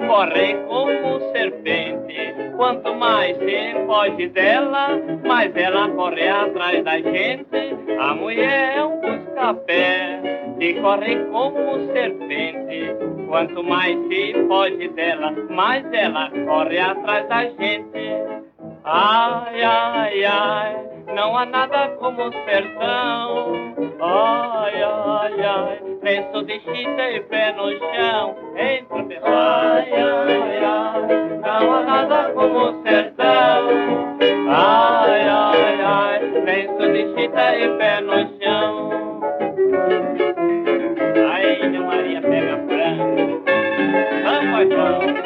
corre como serpente. Quanto mais se foge dela, mais ela corre atrás da gente. A mulher é um busca-pé que corre como serpente. Quanto mais se foge dela, mais ela corre atrás da gente. Ai, ai, ai, não há nada como o sertão. Ai, ai, ai, lenço de chita e pé no chão. Entra, pessoal. Ai, ai, ai, não há nada como o sertão. Ai, ai, ai, lenço de chita e pé no chão. Ai, Dona Maria pega frango. Vamos, patrão.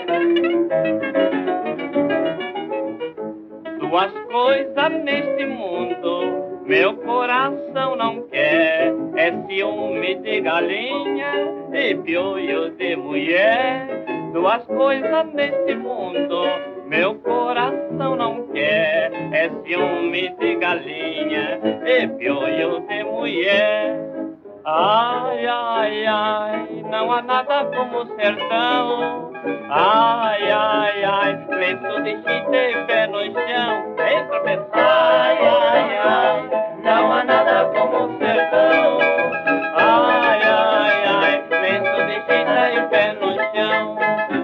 Duas coisas neste mundo meu coração não quer: é ciúme de galinha e piolho de mulher. Duas coisas neste mundo meu coração não quer: é ciúme de galinha e piolho de mulher. Ai, ai, ai, não há nada como o sertão. Ai, ai, ai, lenço de chita e pé no chão. Entra, pessoal. Ai, ai, ai, não há nada como o sertão. Ai, ai, ai, lenço de chita e pé no chão.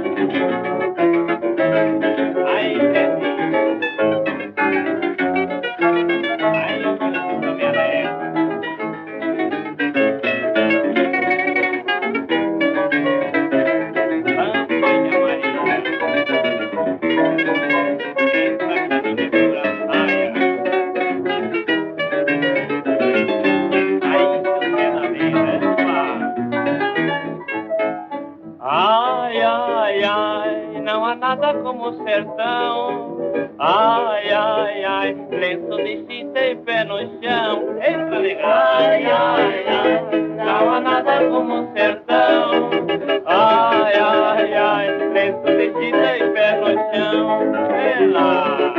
Ai, Zezinho. Ai, eu me alegro. Ai, ai, ai, não há nada como o sertão. Ai, ai, ai, lenço de chita e pé no chão. Entra, legal. Ai, ai, ai, não há nada como o sertão. Ai, ai, ai, lenço de chita e pé no chão. Ela.